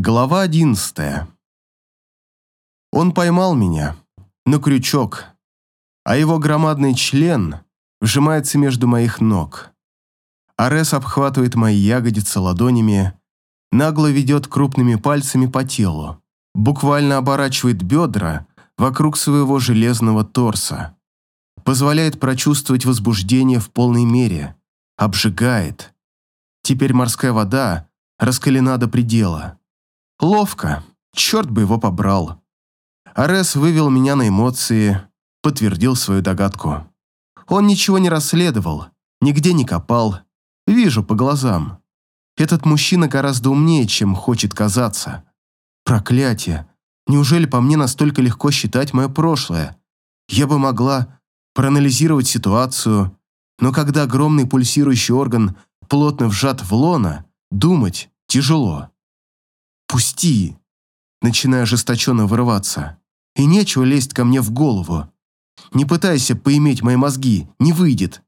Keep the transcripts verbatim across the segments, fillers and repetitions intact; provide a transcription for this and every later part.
Глава одиннадцатая. Он поймал меня на крючок, а его громадный член вжимается между моих ног. Арес обхватывает мои ягодицы ладонями, нагло ведет крупными пальцами по телу, буквально оборачивает бедра вокруг своего железного торса, позволяет прочувствовать возбуждение в полной мере, обжигает. Теперь морская вода раскалена до предела. Ловко, черт бы его побрал. Арес вывел меня на эмоции, подтвердил свою догадку. Он ничего не расследовал, нигде не копал. Вижу по глазам. Этот мужчина гораздо умнее, чем хочет казаться. Проклятие. Неужели по мне настолько легко считать мое прошлое? Я бы могла проанализировать ситуацию, но когда огромный пульсирующий орган плотно вжат в лоно, думать тяжело. «Пусти!» Начинаю ожесточенно вырываться. И нечего лезть ко мне в голову. Не пытайся поиметь мои мозги, не выйдет.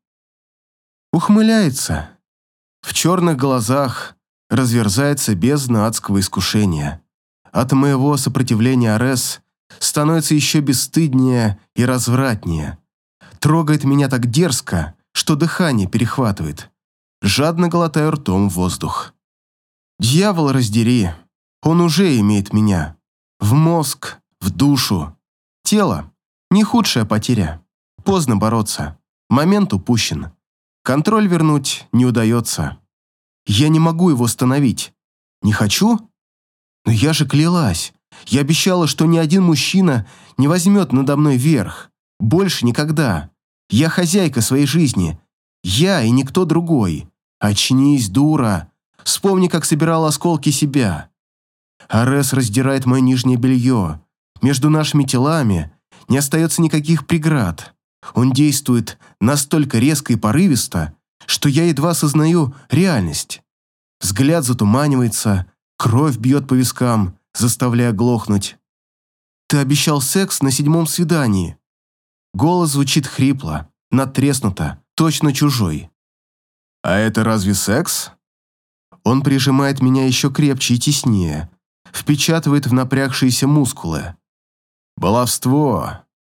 Ухмыляется. В черных глазах разверзается бездна адского искушения. От моего сопротивления Арес становится еще бесстыднее и развратнее. Трогает меня так дерзко, что дыхание перехватывает. Жадно глотаю ртом воздух. Дьявол раздери. Он уже имеет меня. В мозг, в душу. Тело – не худшая потеря. Поздно бороться. Момент упущен. Контроль вернуть не удается. Я не могу его остановить. Не хочу? Но я же клялась. Я обещала, что ни один мужчина не возьмет надо мной верх. Больше никогда. Я хозяйка своей жизни. Я и никто другой. Очнись, дура. Вспомни, как собирала осколки себя. Арес раздирает мое нижнее белье. Между нашими телами не остается никаких преград. Он действует настолько резко и порывисто, что я едва осознаю реальность. Взгляд затуманивается, кровь бьет по вискам, заставляя глохнуть. «Ты обещал секс на седьмом свидании». Голос звучит хрипло, надтреснуто, точно чужой. «А это разве секс?» Он прижимает меня еще крепче и теснее, впечатывает в напрягшиеся мускулы. Баловство.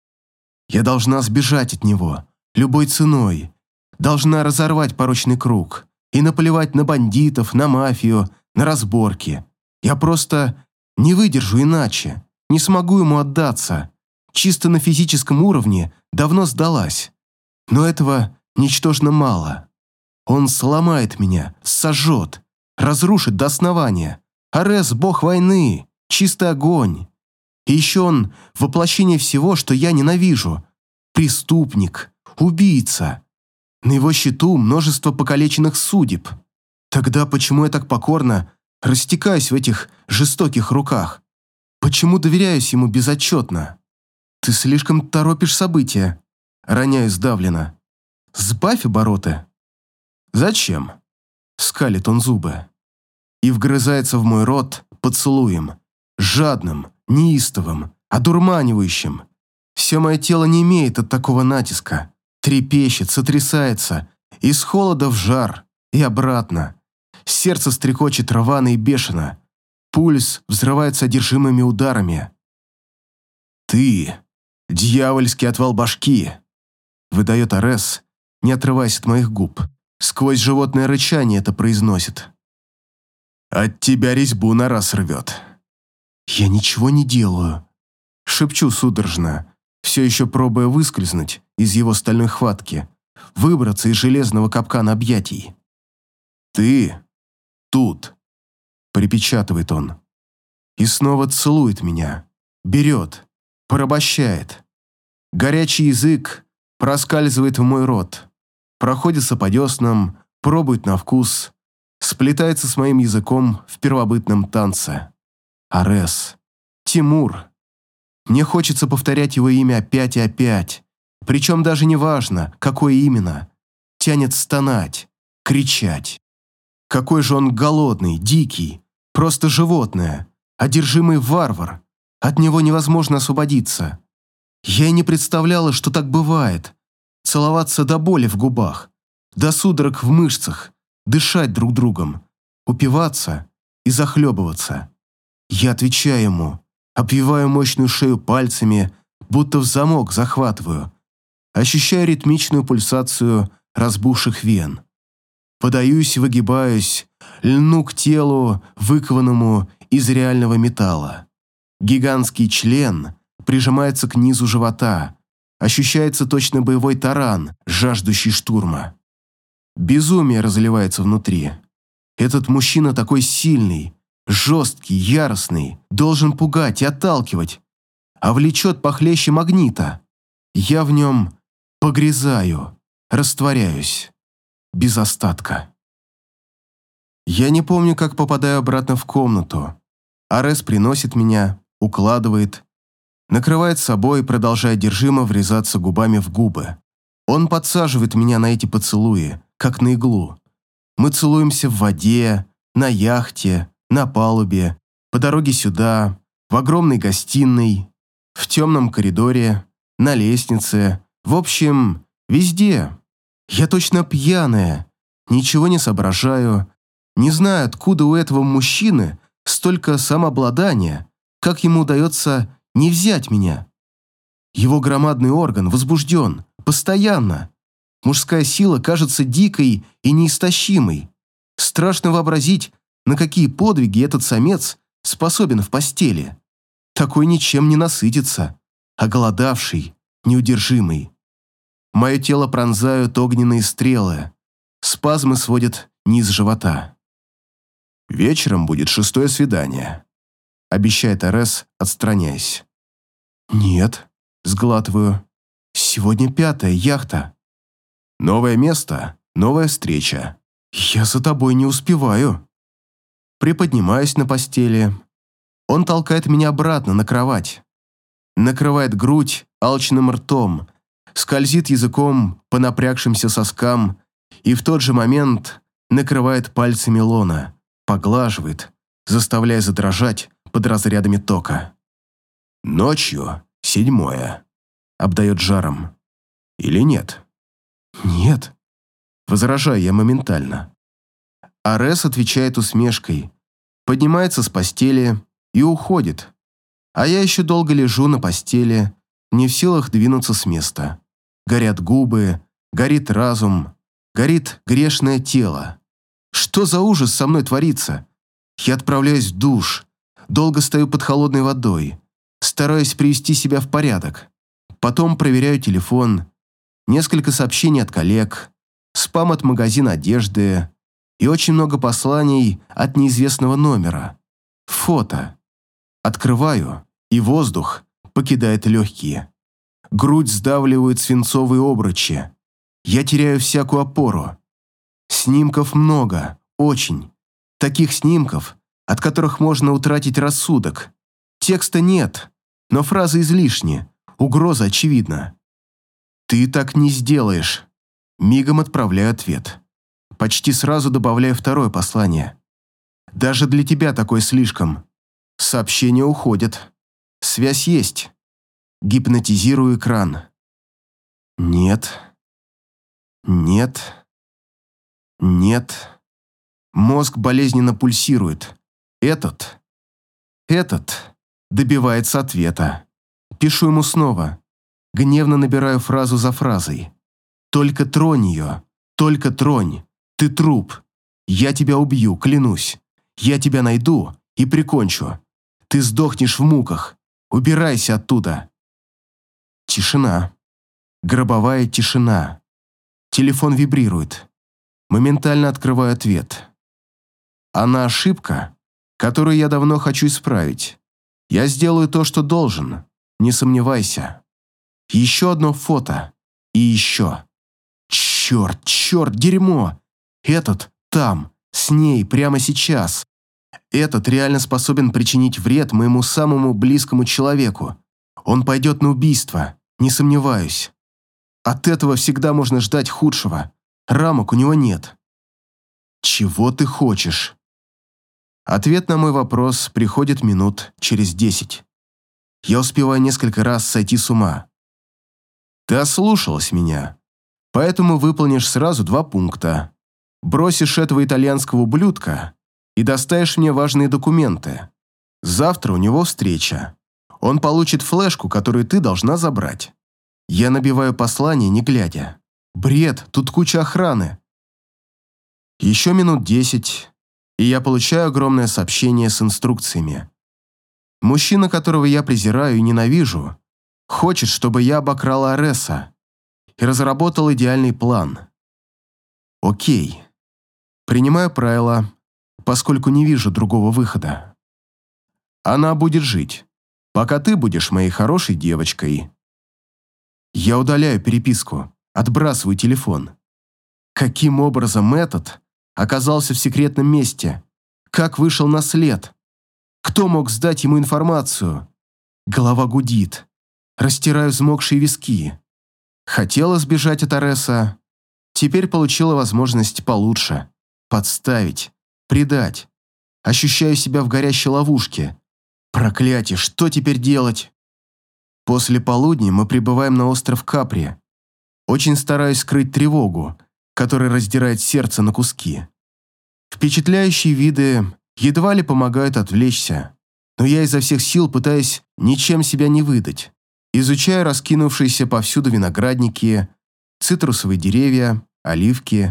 Я должна сбежать от него, любой ценой. Должна разорвать порочный круг и наплевать на бандитов, на мафию, на разборки. Я просто не выдержу иначе, не смогу ему отдаться. Чисто на физическом уровне давно сдалась. Но этого ничтожно мало. Он сломает меня, сожжет, разрушит до основания. Арес – бог войны, чистый огонь. И еще он – воплощение всего, что я ненавижу. Преступник, убийца. На его счету множество покалеченных судеб. Тогда почему я так покорно растекаюсь в этих жестоких руках? Почему доверяюсь ему безотчетно? Ты слишком торопишь события, роняю сдавленно. Сбавь обороты. Зачем? Скалит он зубы. И вгрызается в мой рот поцелуем, жадным, неистовым, одурманивающим. Все мое тело не имеет от такого натиска, трепещет, сотрясается, из холода в жар и обратно. Сердце стрекочет рвано и бешено, пульс взрывается одержимыми ударами. «Ты, дьявольский отвал башки!» выдает Арес, не отрываясь от моих губ. Сквозь животное рычание это произносит. «От тебя резьбу на раз рвет». «Я ничего не делаю», — шепчу судорожно, все еще пробуя выскользнуть из его стальной хватки, выбраться из железного капкана объятий. «Ты тут», — припечатывает он. И снова целует меня, берет, порабощает. Горячий язык проскальзывает в мой рот, проходится по деснам, пробует на вкус, сплетается с моим языком в первобытном танце. Арес. Тимур. Мне хочется повторять его имя опять и опять. Причем даже не важно, какое именно. Тянет стонать, кричать. Какой же он голодный, дикий, просто животное, одержимый варвар. От него невозможно освободиться. Я и не представляла, что так бывает. Целоваться до боли в губах, до судорог в мышцах, дышать друг другом, упиваться и захлебываться. Я отвечаю ему, обвиваю мощную шею пальцами, будто в замок захватываю. Ощущаю ритмичную пульсацию разбухших вен. Подаюсь, выгибаюсь, льну к телу, выкованному из реального металла. Гигантский член прижимается к низу живота. Ощущается точно боевой таран, жаждущий штурма. Безумие разливается внутри. Этот мужчина такой сильный, жесткий, яростный, должен пугать и отталкивать, а влечет похлеще магнита. Я в нем погрязаю, растворяюсь, без остатка. Я не помню, как попадаю обратно в комнату. Арес приносит меня, укладывает, накрывает собой, продолжая одержимо врезаться губами в губы. Он подсаживает меня на эти поцелуи, как на иглу. Мы целуемся в воде, на яхте, на палубе, по дороге сюда, в огромной гостиной, в темном коридоре, на лестнице, в общем, везде. Я точно пьяная, ничего не соображаю, не знаю, откуда у этого мужчины столько самообладания, как ему удается не взять меня. Его громадный орган возбужден, постоянно. Мужская сила кажется дикой и неистощимой. Страшно вообразить, на какие подвиги этот самец способен в постели. Такой ничем не насытится, оголодавший, неудержимый. Мое тело пронзают огненные стрелы, спазмы сводят низ живота. «Вечером будет шестое свидание», — обещает Арес, отстраняясь. «Нет», — сглатываю, — «сегодня пятая яхта». «Новое место, новая встреча. Я за тобой не успеваю». Приподнимаюсь на постели. Он толкает меня обратно на кровать. Накрывает грудь алчным ртом, скользит языком по напрягшимся соскам и в тот же момент накрывает пальцами лона, поглаживает, заставляя задрожать под разрядами тока. «Ночью седьмое», — обдает жаром. «Или нет?» «Нет», — возражаю я моментально. Арес отвечает усмешкой, поднимается с постели и уходит, а я еще долго лежу на постели, не в силах двинуться с места. Горят губы, горит разум, горит грешное тело. Что за ужас со мной творится? Я отправляюсь в душ, долго стою под холодной водой, стараюсь привести себя в порядок. Потом проверяю телефон, несколько сообщений от коллег, спам от магазина одежды и очень много посланий от неизвестного номера. Фото. Открываю, и воздух покидает легкие. Грудь сдавливают свинцовые обручи. Я теряю всякую опору. Снимков много, очень. Таких снимков, от которых можно утратить рассудок. Текста нет, но фразы излишни, угроза очевидна. «Ты так не сделаешь». Мигом отправляю ответ. Почти сразу добавляю второе послание. «Даже для тебя такое слишком». Сообщения уходят. Связь есть. Гипнотизирую экран. Нет. Нет. Нет. Мозг болезненно пульсирует. Этот. Этот добивается ответа. Пишу ему снова. Гневно набираю фразу за фразой. «Только тронь ее. Только тронь. Ты труп. Я тебя убью, клянусь. Я тебя найду и прикончу. Ты сдохнешь в муках. Убирайся оттуда». Тишина. Гробовая тишина. Телефон вибрирует. Моментально открываю ответ. Она ошибка, которую я давно хочу исправить. Я сделаю то, что должен. Не сомневайся. Еще одно фото. И еще. Черт, черт, дерьмо. Этот там, с ней, прямо сейчас. Этот реально способен причинить вред моему самому близкому человеку. Он пойдет на убийство, не сомневаюсь. От этого всегда можно ждать худшего. Рамок у него нет. Чего ты хочешь? Ответ на мой вопрос приходит минут через десять. Я успеваю несколько раз сойти с ума. Ты ослушалась меня, поэтому выполнишь сразу два пункта. Бросишь этого итальянского ублюдка и доставишь мне важные документы. Завтра у него встреча. Он получит флешку, которую ты должна забрать. Я набиваю послание, не глядя. Бред, тут куча охраны. Еще минут десять, и я получаю огромное сообщение с инструкциями. Мужчина, которого я презираю и ненавижу, хочет, чтобы я обокрала Ареса и разработал идеальный план. Окей. Принимаю правила, поскольку не вижу другого выхода. Она будет жить, пока ты будешь моей хорошей девочкой. Я удаляю переписку, отбрасываю телефон. Каким образом этот оказался в секретном месте? Как вышел на след? Кто мог сдать ему информацию? Голова гудит. Растираю взмокшие виски. Хотела сбежать от Ареса. Теперь получила возможность получше. Подставить. Предать. Ощущаю себя в горящей ловушке. Проклятие, что теперь делать? После полудня мы прибываем на остров Капри. Очень стараюсь скрыть тревогу, которая раздирает сердце на куски. Впечатляющие виды едва ли помогают отвлечься, но я изо всех сил пытаюсь ничем себя не выдать. Изучаю раскинувшиеся повсюду виноградники, цитрусовые деревья, оливки.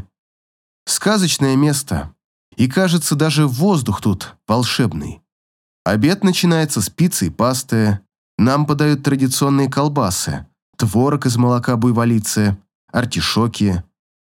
Сказочное место, и кажется, даже воздух тут волшебный. Обед начинается с пиццы и пасты. Нам подают традиционные колбасы, творог из молока буйволицы, артишоки.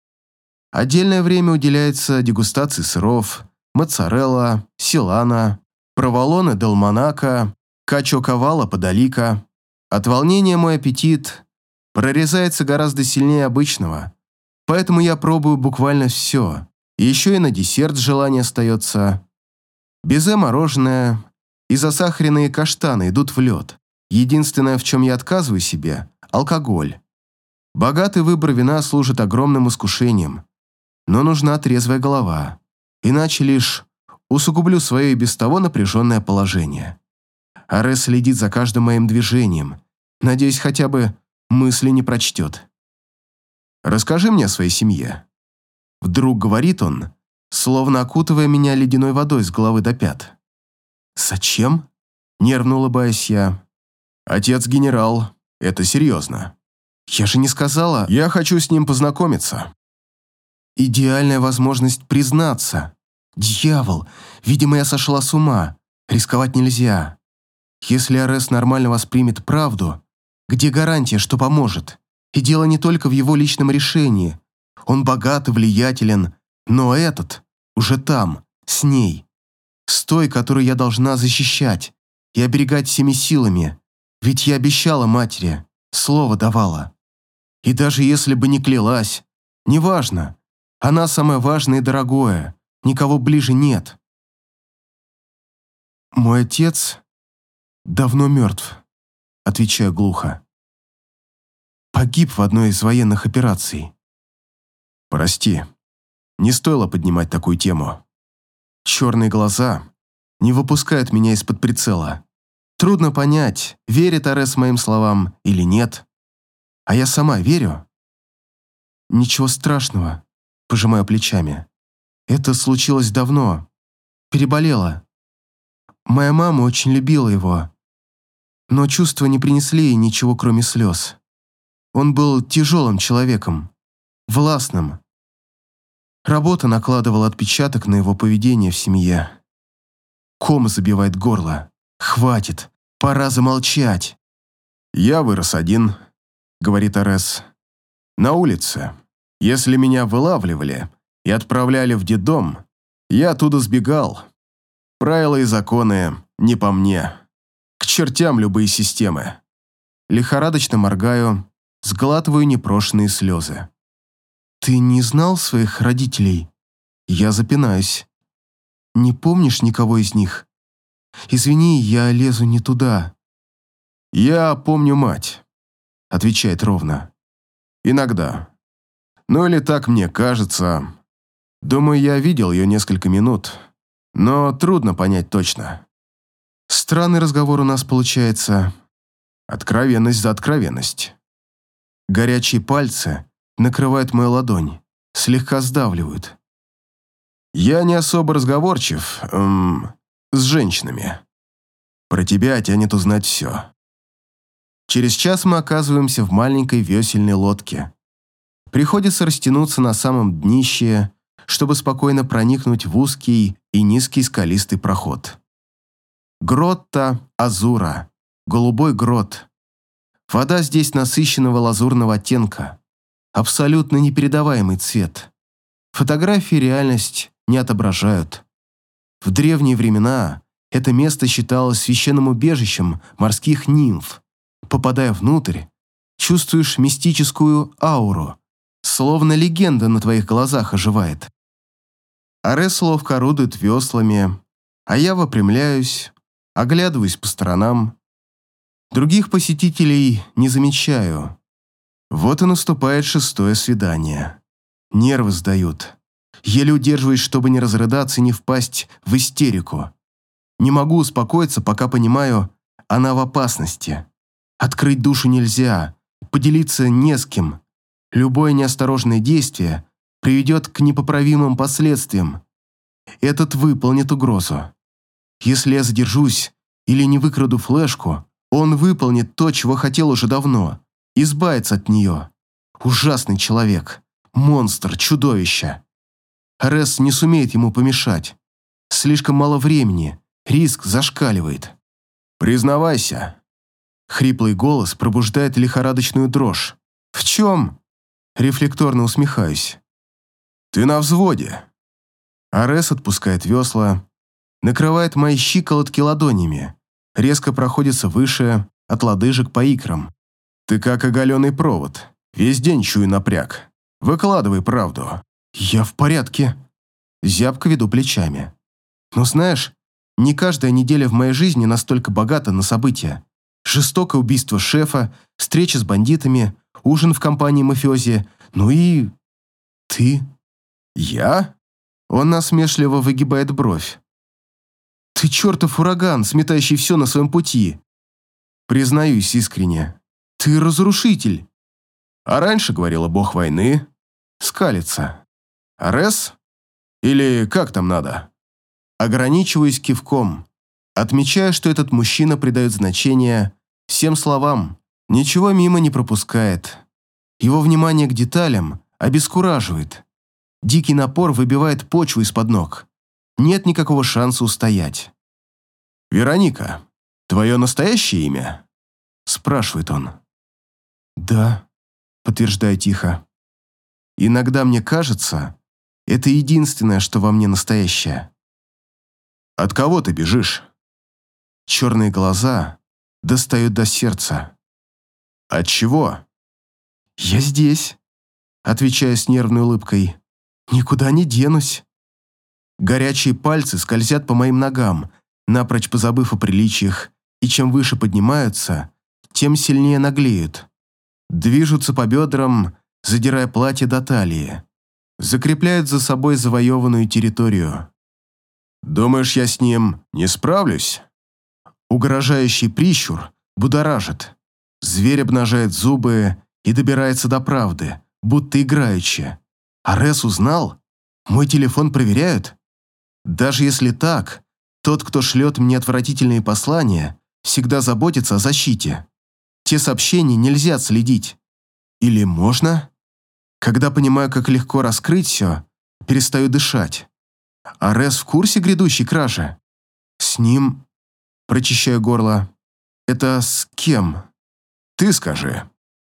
Отдельное время уделяется дегустации сыров, моцарелла, силана, проволоне дель Монако, качо-кавало подалика. От волнения мой аппетит прорезается гораздо сильнее обычного, поэтому я пробую буквально все. Еще и на десерт желание остается. Безе мороженое и засахаренные каштаны идут в лед. Единственное, в чем я отказываю себе – алкоголь. Богатый выбор вина служит огромным искушением, но нужна трезвая голова, иначе лишь усугублю свое и без того напряженное положение. Арес следит за каждым моим движением, надеюсь, хотя бы мысли не прочтет. «Расскажи мне о своей семье». Вдруг говорит он, словно окутывая меня ледяной водой с головы до пят. «Зачем?» – нервно улыбаюсь я. «Отец генерал, это серьезно. Я же не сказала, я хочу с ним познакомиться». Идеальная возможность признаться. Дьявол, видимо, я сошла с ума. Рисковать нельзя. Если Арес нормально воспримет правду, где гарантия, что поможет? И дело не только в его личном решении. Он богат и влиятелен, но этот уже там, с ней. С той, которую я должна защищать и оберегать всеми силами. Ведь я обещала матери, слово давала. И даже если бы не клялась, неважно. Она самое важное и дорогое, никого ближе нет. «Мой отец давно мертв», — отвечаю глухо. «Погиб в одной из военных операций». «Прости, не стоило поднимать такую тему». Черные глаза не выпускают меня из-под прицела. Трудно понять, верит Арес моим словам или нет. А я сама верю. «Ничего страшного», — пожимаю плечами. «Это случилось давно. Переболела. Моя мама очень любила его, но чувства не принесли ей ничего, кроме слез. Он был тяжелым человеком, властным. Работа накладывала отпечаток на его поведение в семье. Ком забивает горло. Хватит, пора замолчать». «Я вырос один», — говорит Арес. «На улице. Если меня вылавливали и отправляли в детдом, я оттуда сбегал. Правила и законы не по мне. К чертям любые системы». Лихорадочно моргаю, сглатываю непрошенные слезы. «Ты не знал своих родителей?» Я запинаюсь. «Не помнишь никого из них? Извини, я лезу не туда». «Я помню мать», — отвечает ровно. «Иногда. Ну или так мне кажется. Думаю, я видел ее несколько минут, но трудно понять точно». Странный разговор у нас получается. Откровенность за откровенность. Горячие пальцы накрывают мою ладонь, слегка сдавливают. Я не особо разговорчив эм, с женщинами. Про тебя тянет узнать все. Через час мы оказываемся в маленькой весельной лодке. Приходится растянуться на самом днище, чтобы спокойно проникнуть в узкий и низкий скалистый проход. Гротта Азура. Голубой грот. Вода здесь насыщенного лазурного оттенка. Абсолютно непередаваемый цвет. Фотографии реальность не отображают. В древние времена это место считалось священным убежищем морских нимф. Попадая внутрь, чувствуешь мистическую ауру, словно легенда на твоих глазах оживает. Арес ловко орудует веслами, а я выпрямляюсь, оглядываюсь по сторонам. Других посетителей не замечаю. Вот и наступает шестое свидание. Нервы сдают. Еле удерживаюсь, чтобы не разрыдаться и не впасть в истерику. Не могу успокоиться, пока понимаю, она в опасности. Открыть душу нельзя, поделиться не с кем. Любое неосторожное действие приведет к непоправимым последствиям. Этот выполнит угрозу. Если я задержусь или не выкраду флешку, он выполнит то, чего хотел уже давно. Избавиться от нее. Ужасный человек. Монстр, чудовище. Арес не сумеет ему помешать. Слишком мало времени. Риск зашкаливает. «Признавайся». Хриплый голос пробуждает лихорадочную дрожь. «В чем?» Рефлекторно усмехаюсь. «Ты на взводе». Арес отпускает весла, накрывает мои щиколотки ладонями, резко проходится выше, от лодыжек по икрам. «Ты как оголенный провод. Весь день чую напряг. Выкладывай правду». «Я в порядке». Зябко веду плечами. «Но знаешь, не каждая неделя в моей жизни настолько богата на события. Жестокое убийство шефа, встреча с бандитами, ужин в компании мафиози, ну и... ты». «Я?» Он насмешливо выгибает бровь. «Ты чертов ураган, сметающий все на своем пути». Признаюсь искренне. «Ты разрушитель». «А раньше говорила бог войны». Скалится. «Арес? Или как там надо?» Ограничиваюсь кивком. Отмечаю, что этот мужчина придает значение всем словам, ничего мимо не пропускает. Его внимание к деталям обескураживает. Дикий напор выбивает почву из-под ног. Нет никакого шанса устоять. «Вероника, твое настоящее имя?» Спрашивает он. «Да», подтверждаю тихо. «Иногда мне кажется, это единственное, что во мне настоящее». «От кого ты бежишь?» Черные глаза достают до сердца. «От чего?» «Я здесь», отвечаю с нервной улыбкой. «Никуда не денусь». Горячие пальцы скользят по моим ногам, напрочь позабыв о приличиях, и чем выше поднимаются, тем сильнее наглеют. Движутся по бедрам, задирая платье до талии. Закрепляют за собой завоеванную территорию. «Думаешь, я с ним не справлюсь?» Угрожающий прищур будоражит. Зверь обнажает зубы и добирается до правды, будто играючи. Арес узнал? Мой телефон проверяют? Даже если так, тот, кто шлет мне отвратительные послания, всегда заботится о защите. Те сообщения нельзя отследить. Или можно? Когда понимаю, как легко раскрыть все, перестаю дышать. Арес в курсе грядущей кражи? С ним... Прочищаю горло. Это с кем? Ты скажи.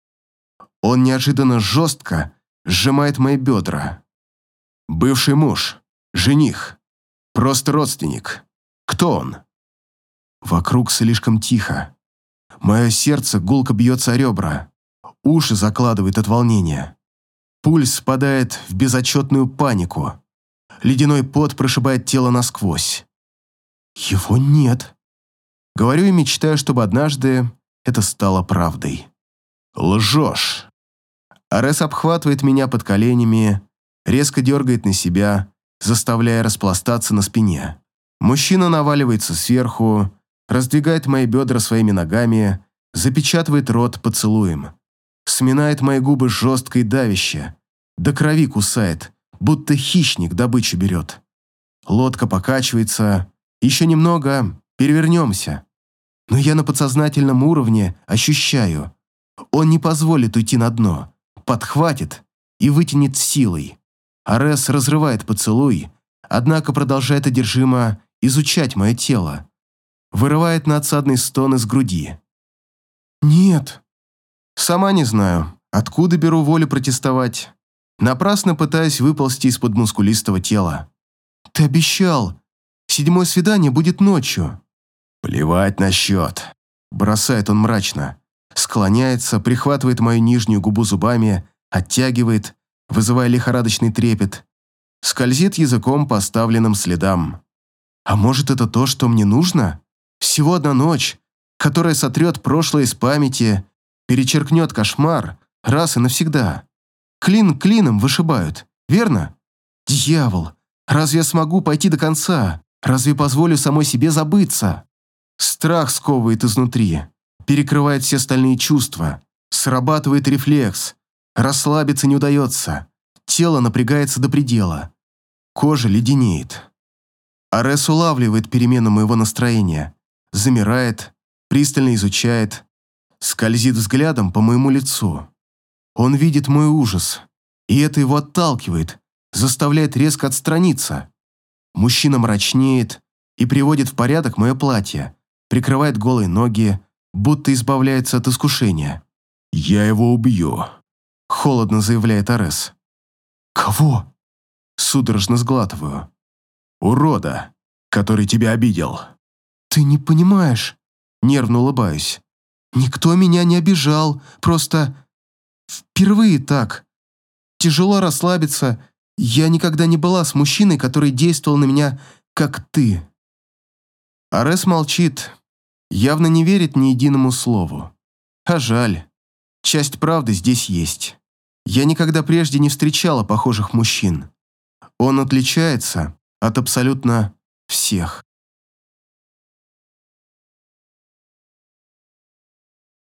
Он неожиданно жестко сжимает мои бедра. Бывший муж, жених, просто родственник. Кто он? Вокруг слишком тихо. Мое сердце гулко бьется о ребра. Уши закладывает от волнения. Пульс спадает в безотчетную панику. Ледяной пот прошибает тело насквозь. Его нет. Говорю и мечтаю, чтобы однажды это стало правдой. Лжешь. Арес обхватывает меня под коленями, резко дергает на себя, заставляя распластаться на спине. Мужчина наваливается сверху, раздвигает мои бедра своими ногами, запечатывает рот поцелуем. Сминает мои губы жестко и давяще, до крови кусает, будто хищник добычу берет. Лодка покачивается, еще немного, перевернемся. но я на подсознательном уровне ощущаю. Он не позволит уйти на дно, подхватит и вытянет силой. Арес разрывает поцелуй, однако продолжает одержимо изучать мое тело. Вырывает надсадный стон из груди. «Нет». Сама не знаю, откуда беру волю протестовать. Напрасно пытаюсь выползти из-под мускулистого тела. «Ты обещал. Седьмое свидание будет ночью». «Плевать на счет», – бросает он мрачно. Склоняется, прихватывает мою нижнюю губу зубами, оттягивает, вызывая лихорадочный трепет. Скользит языком по оставленным следам. А может, это то, что мне нужно? Всего одна ночь, которая сотрет прошлое из памяти, перечеркнет кошмар раз и навсегда. Клин клином вышибают, верно? Дьявол, разве я смогу пойти до конца? Разве позволю самой себе забыться? Страх сковывает изнутри, перекрывает все остальные чувства. Срабатывает рефлекс. Расслабиться не удается. Тело напрягается до предела. Кожа леденеет. Арес улавливает перемену моего настроения. Замирает, пристально изучает, скользит взглядом по моему лицу. Он видит мой ужас, и это его отталкивает, заставляет резко отстраниться. Мужчина мрачнеет и приводит в порядок мое платье, прикрывает голые ноги, будто избавляется от искушения. «Я его убью», — холодно заявляет Арес. «Кого?» — судорожно сглатываю. «Урода, который тебя обидел». «Ты не понимаешь», — нервно улыбаюсь. «Никто меня не обижал, просто впервые так. Тяжело расслабиться. Я никогда не была с мужчиной, который действовал на меня, как ты». Арес молчит, явно не верит ни единому слову. А жаль. Часть правды здесь есть. Я никогда прежде не встречала похожих мужчин. Он отличается от абсолютно всех.